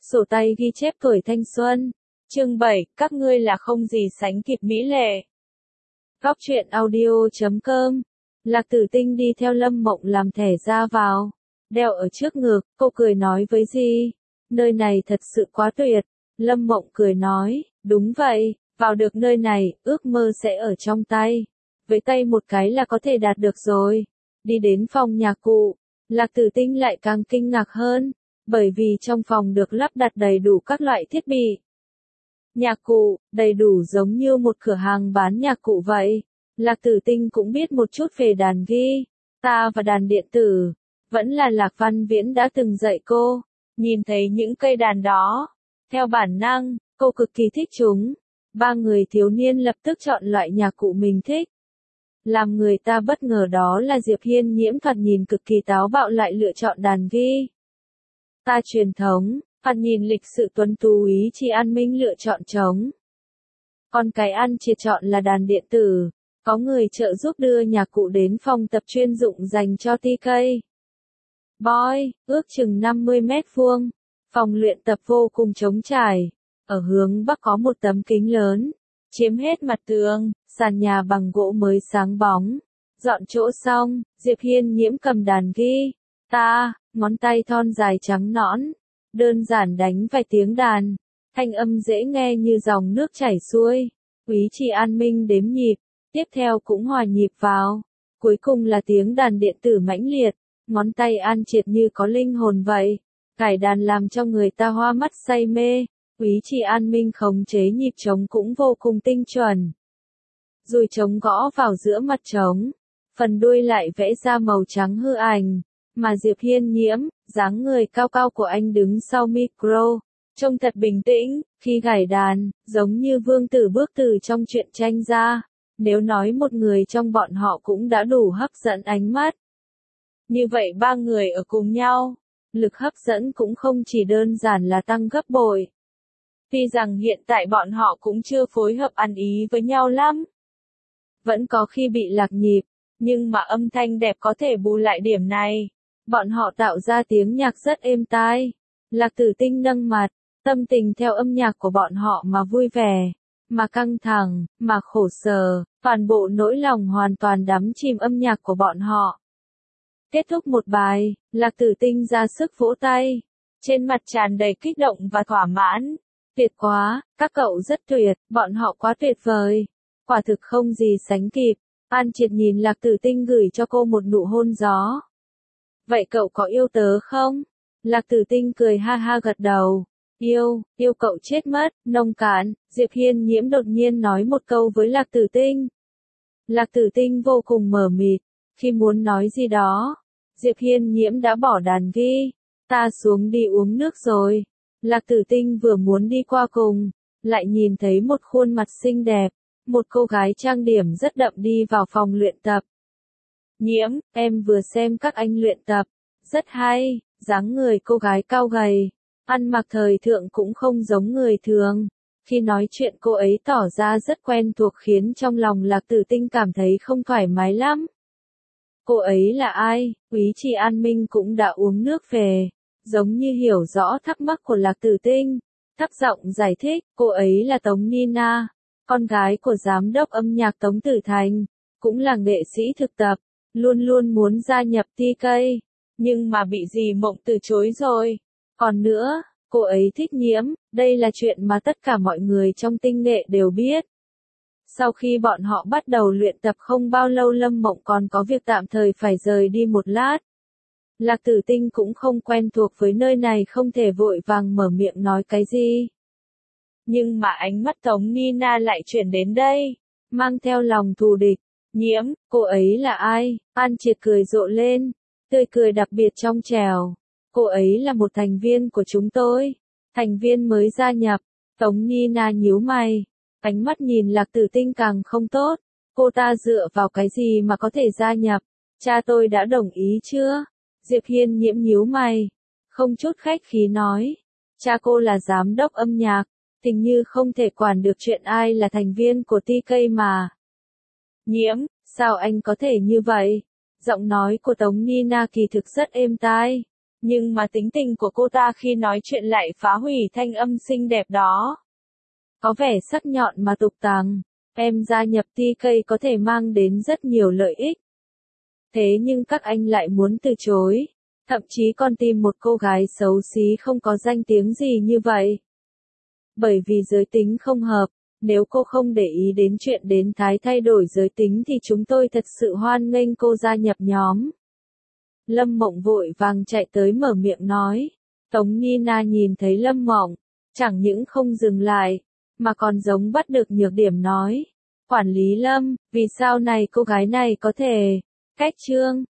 Sổ tay ghi chép tuổi thanh xuân. Chương 7, các ngươi là không gì sánh kịp mỹ lệ. Góc truyện audio.com. Lạc Tử Tinh đi theo Lâm Mộng làm thẻ ra vào, đeo ở trước ngực, cô cười nói với Di, nơi này thật sự quá tuyệt. Lâm Mộng cười nói, đúng vậy, vào được nơi này, ước mơ sẽ ở trong tay. Với tay một cái là có thể đạt được rồi. Đi đến phòng nhạc cụ, Lạc Tử Tinh lại càng kinh ngạc hơn, bởi vì trong phòng được lắp đặt đầy đủ các loại thiết bị. Nhạc cụ, đầy đủ giống như một cửa hàng bán nhạc cụ vậy. Lạc Tử Tinh cũng biết một chút về đàn guitar và đàn điện tử. Vẫn là Lạc Văn Viễn đã từng dạy cô. Nhìn thấy những cây đàn đó, theo bản năng, cô cực kỳ thích chúng. Ba người thiếu niên lập tức chọn loại nhạc cụ mình thích. Làm người ta bất ngờ đó là Diệp Hiên Nhiễm thoạt nhìn cực kỳ táo bạo lại lựa chọn đàn guitar truyền thống, thoạt nhìn lịch sự tuấn tú. Ý Chỉ An Minh lựa chọn trống. Còn cái An Triệt chọn là đàn điện tử. Có người trợ giúp đưa nhạc cụ đến phòng tập chuyên dụng dành cho TK Boy, ước chừng 50 mét vuông. Phòng luyện tập vô cùng trống trải. Ở hướng bắc có một tấm kính lớn, chiếm hết mặt tường, sàn nhà bằng gỗ mới sáng bóng. Dọn chỗ xong, Diệp Hiên Nhiễm cầm đàn guitar, ngón tay thon dài trắng nõn, đơn giản đánh vài tiếng đàn, thanh âm dễ nghe như dòng nước chảy xuôi. Úy Chỉ An Minh đếm nhịp, tiếp theo cũng hòa nhịp vào. Cuối cùng là tiếng đàn điện tử mãnh liệt, ngón tay An Triệt như có linh hồn vậy, cải đàn làm cho người ta hoa mắt say mê. Úy Chỉ An Minh khống chế nhịp trống cũng vô cùng tinh chuẩn. Dùi trống gõ vào giữa mặt trống, phần đuôi lại vẽ ra màu trắng hư ảnh, mà Diệp Hiên Nhiễm, dáng người cao cao của anh đứng sau micro, trông thật bình tĩnh, khi gảy đàn, giống như vương tử bước từ trong truyện tranh ra. Nếu nói một người trong bọn họ cũng đã đủ hấp dẫn ánh mắt. Như vậy ba người ở cùng nhau, lực hấp dẫn cũng không chỉ đơn giản là tăng gấp bội. Tuy rằng hiện tại bọn họ cũng chưa phối hợp ăn ý với nhau lắm. Vẫn có khi bị lạc nhịp, nhưng mà âm thanh đẹp có thể bù lại điểm này. Bọn họ tạo ra tiếng nhạc rất êm tai. Lạc Tử Tinh nâng mặt, tâm tình theo âm nhạc của bọn họ mà vui vẻ, mà căng thẳng, mà khổ sở, toàn bộ nỗi lòng hoàn toàn đắm chìm âm nhạc của bọn họ. Kết thúc một bài, Lạc Tử Tinh ra sức vỗ tay, trên mặt tràn đầy kích động và thỏa mãn. Tuyệt quá, các cậu rất tuyệt, bọn họ quá tuyệt vời. Quả thực không gì sánh kịp. An Triệt nhìn Lạc Tử Tinh gửi cho cô một nụ hôn gió. Vậy cậu có yêu tớ không? Lạc Tử Tinh cười ha ha gật đầu. Yêu cậu chết mất, nông cạn. Diệp Hiên Nhiễm đột nhiên nói một câu với Lạc Tử Tinh. Lạc Tử Tinh vô cùng mờ mịt, khi muốn nói gì đó. Diệp Hiên Nhiễm đã bỏ đàn guitar xuống đi uống nước rồi. Lạc Tử Tinh vừa muốn đi qua cùng, lại nhìn thấy một khuôn mặt xinh đẹp, một cô gái trang điểm rất đậm đi vào phòng luyện tập. Nhiễm, em vừa xem các anh luyện tập, rất hay, dáng người cô gái cao gầy, ăn mặc thời thượng cũng không giống người thường. Khi nói chuyện cô ấy tỏ ra rất quen thuộc khiến trong lòng Lạc Tử Tinh cảm thấy không thoải mái lắm. Cô ấy là ai? Úy Chỉ An Minh cũng đã uống nước về. Giống như hiểu rõ thắc mắc của Lạc Tử Tinh, thấp giọng giải thích, cô ấy là Tống Nina, con gái của giám đốc âm nhạc Tống Tử Thành, cũng là nghệ sĩ thực tập, luôn luôn muốn gia nhập TK, nhưng mà bị dì Mộng từ chối rồi. Còn nữa, cô ấy thích Nhiễm, đây là chuyện mà tất cả mọi người trong tinh nghệ đều biết. Sau khi bọn họ bắt đầu luyện tập không bao lâu Lâm Mộng còn có việc tạm thời phải rời đi một lát. Lạc Tử Tinh cũng không quen thuộc với nơi này không thể vội vàng mở miệng nói cái gì. Nhưng mà ánh mắt Tống Nina lại chuyển đến đây, mang theo lòng thù địch. Nhiễm, cô ấy là ai? An Triệt cười rộ lên, tươi cười đặc biệt trong trẻo. Cô ấy là một thành viên của chúng tôi, thành viên mới gia nhập. Tống Nina nhíu mày, ánh mắt nhìn Lạc Tử Tinh càng không tốt. Cô ta dựa vào cái gì mà có thể gia nhập? Cha tôi đã đồng ý chưa? Diệp Hiên Nhiễm nhíu mày, không chút khách khí nói, cha cô là giám đốc âm nhạc, hình như không thể quản được chuyện ai là thành viên của TK mà. Nhiễm, sao anh có thể như vậy? Giọng nói của Tống Nina kỳ thực rất êm tai, Nhưng mà tính tình của cô ta khi nói chuyện lại phá hủy thanh âm xinh đẹp đó. Có vẻ sắc nhọn mà tục tằng. Em gia nhập TK có thể mang đến rất nhiều lợi ích. Thế nhưng các anh lại muốn từ chối. Thậm chí còn tìm một cô gái xấu xí không có danh tiếng gì như vậy. Bởi vì giới tính không hợp. Nếu cô không để ý đến chuyện đến Thái thay đổi giới tính thì chúng tôi thật sự hoan nghênh cô gia nhập nhóm. Lâm Mộng vội vàng chạy tới mở miệng nói. Tống Nina nhìn thấy Lâm Mộng, chẳng những không dừng lại, mà còn giống bắt được nhược điểm nói. Quản lý Lâm, vì sao này cô gái này có thể, cách Trương,